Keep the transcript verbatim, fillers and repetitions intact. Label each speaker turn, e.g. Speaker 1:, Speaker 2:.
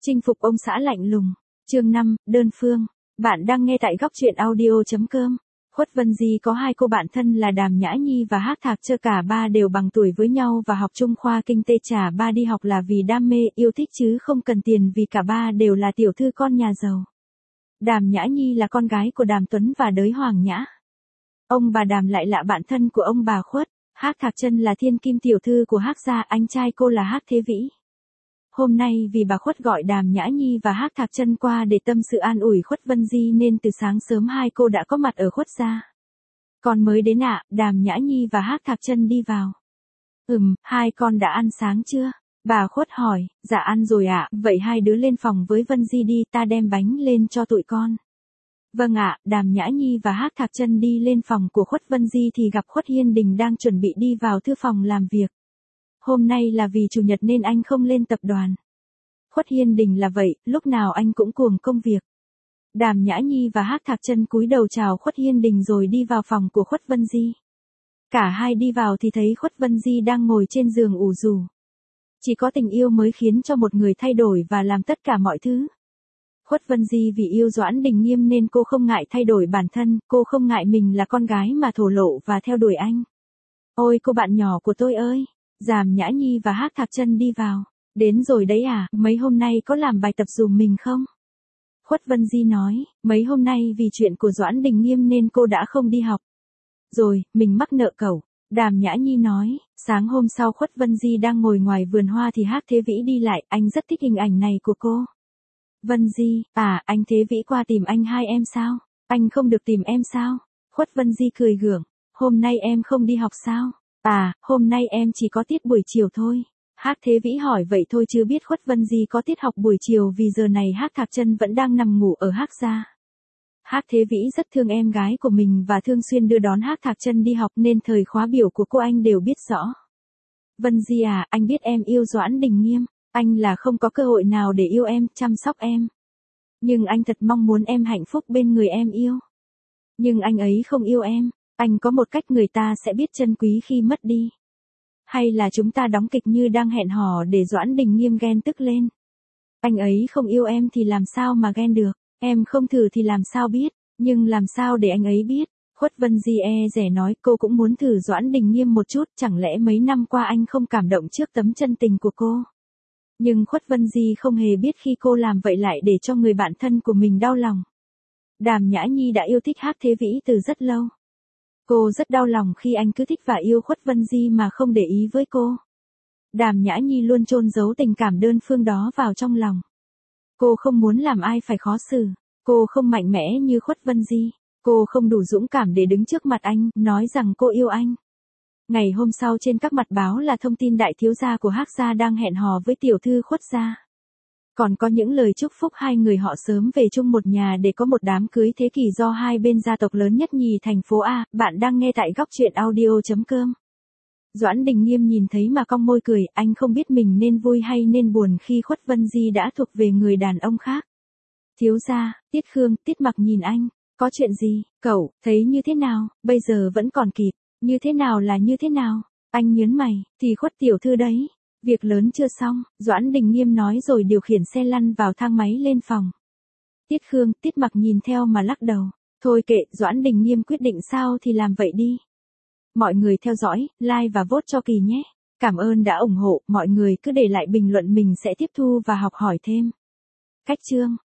Speaker 1: Chinh phục ông xã lạnh lùng. Chương năm, đơn phương. Bạn đang nghe tại góc truyện audio.com. Khuất Vân Di có hai cô bạn thân là Đàm Nhã Nhi và Hắc Thạc Trơ, cả ba đều bằng tuổi với nhau và học chung khoa kinh tế. Cả ba đi học là vì đam mê, yêu thích chứ không cần tiền, vì cả ba đều là tiểu thư con nhà giàu. Đàm Nhã Nhi là con gái của Đàm Tuấn và Đới Hoàng Nhã. Ông bà Đàm lại là bạn thân của ông bà Khuất. Hắc Thạc Trân là thiên kim tiểu thư của Hắc gia, anh trai cô là Hắc Thế Vĩ. Hôm nay vì bà Khuất gọi Đàm Nhã Nhi và Hắc Thạc Trân qua để tâm sự an ủi Khuất Vân Di nên từ sáng sớm hai cô đã có mặt ở Khuất gia. Con mới đến ạ? Đàm Nhã Nhi và Hắc Thạc Trân đi vào. Ừm, hai con đã ăn sáng chưa? Bà Khuất hỏi. Dạ ăn rồi ạ, vậy hai đứa lên phòng với Vân Di đi, ta đem bánh lên cho tụi con. Vâng ạ. Đàm Nhã Nhi và Hắc Thạc Trân đi lên phòng của Khuất Vân Di thì gặp Khuất Hiên Đình đang chuẩn bị đi vào thư phòng làm việc. Hôm nay là vì chủ nhật nên anh không lên tập đoàn. Khuất Hiên Đình là vậy, lúc nào anh cũng cuồng công việc. Đàm Nhã Nhi và Hắc Thạc Trân cúi đầu chào Khuất Hiên Đình rồi đi vào phòng của Khuất Vân Di. Cả hai đi vào thì thấy Khuất Vân Di đang ngồi trên giường ủ rũ. Chỉ có tình yêu mới khiến cho một người thay đổi và làm tất cả mọi thứ. Khuất Vân Di vì yêu Doãn Đình Nghiêm nên cô không ngại thay đổi bản thân, cô không ngại mình là con gái mà thổ lộ và theo đuổi anh. Ôi cô bạn nhỏ của tôi ơi! Đàm Nhã Nhi và Hắc Thạc Trân đi vào. Đến rồi đấy à, mấy hôm nay có làm bài tập dùm mình không? Khuất Vân Di nói, mấy hôm nay vì chuyện của Doãn Đình Nghiêm nên cô đã không đi học. Rồi, mình mắc nợ cậu. Đàm Nhã Nhi nói, sáng hôm sau Khuất Vân Di đang ngồi ngoài vườn hoa thì Hắc Thế Vĩ đi lại, anh rất thích hình ảnh này của cô. Vân Di, à, anh Thế Vĩ qua tìm anh hai em sao? Anh không được tìm em sao? Khuất Vân Di cười gượng, hôm nay em không đi học sao? À, hôm nay em chỉ có tiết buổi chiều thôi. Hắc Thế Vĩ hỏi vậy thôi chứ biết Khuất Vân Di có tiết học buổi chiều vì giờ này Hắc Thạc Trân vẫn đang nằm ngủ ở Hắc gia. Hắc Thế Vĩ rất thương em gái của mình và thường xuyên đưa đón Hắc Thạc Trân đi học nên thời khóa biểu của cô anh đều biết rõ. Vân Di à, anh biết em yêu Doãn Đình Nghiêm, anh là không có cơ hội nào để yêu em, chăm sóc em. Nhưng anh thật mong muốn em hạnh phúc bên người em yêu. Nhưng anh ấy không yêu em, anh có một cách người ta sẽ biết trân quý khi mất đi. Hay là chúng ta đóng kịch như đang hẹn hò để Doãn Đình Nghiêm ghen tức lên. Anh ấy không yêu em thì làm sao mà ghen được, em không thử thì làm sao biết, nhưng làm sao để anh ấy biết. Khuất Vân Di e dè nói cô cũng muốn thử Doãn Đình Nghiêm một chút, chẳng lẽ mấy năm qua anh không cảm động trước tấm chân tình của cô. Nhưng Khuất Vân Di không hề biết khi cô làm vậy lại để cho người bạn thân của mình đau lòng. Đàm Nhã Nhi đã yêu thích Hắc Thế Vĩ từ rất lâu. Cô rất đau lòng khi anh cứ thích và yêu Khuất Vân Di mà không để ý với cô. Đàm Nhã Nhi luôn chôn giấu tình cảm đơn phương đó vào trong lòng. Cô không muốn làm ai phải khó xử. Cô không mạnh mẽ như Khuất Vân Di. Cô không đủ dũng cảm để đứng trước mặt anh, nói rằng cô yêu anh. Ngày hôm sau trên các mặt báo là thông tin đại thiếu gia của Hắc gia đang hẹn hò với tiểu thư Khuất gia. Còn có những lời chúc phúc hai người họ sớm về chung một nhà để có một đám cưới thế kỷ do hai bên gia tộc lớn nhất nhì thành phố A. Bạn đang nghe tại góc truyện audio.com. Doãn Đình Nghiêm nhìn thấy mà cong môi cười, anh không biết mình nên vui hay nên buồn khi Khuất Vân Di đã thuộc về người đàn ông khác. Thiếu gia, Tiết Khương, Tiết Mặc nhìn anh, có chuyện gì, cậu, thấy như thế nào, bây giờ vẫn còn kịp, như thế nào là như thế nào, anh nhớn mày, thì Khuất tiểu thư đấy. Việc lớn chưa xong, Doãn Đình Nghiêm nói rồi điều khiển xe lăn vào thang máy lên phòng. Tiết Khương, Tiết Mặc nhìn theo mà lắc đầu. Thôi kệ, Doãn Đình Nghiêm quyết định sao thì làm vậy đi. Mọi người theo dõi, like và vote cho Kỳ nhé. Cảm ơn đã ủng hộ, mọi người cứ để lại bình luận mình sẽ tiếp thu và học hỏi thêm. Cách chương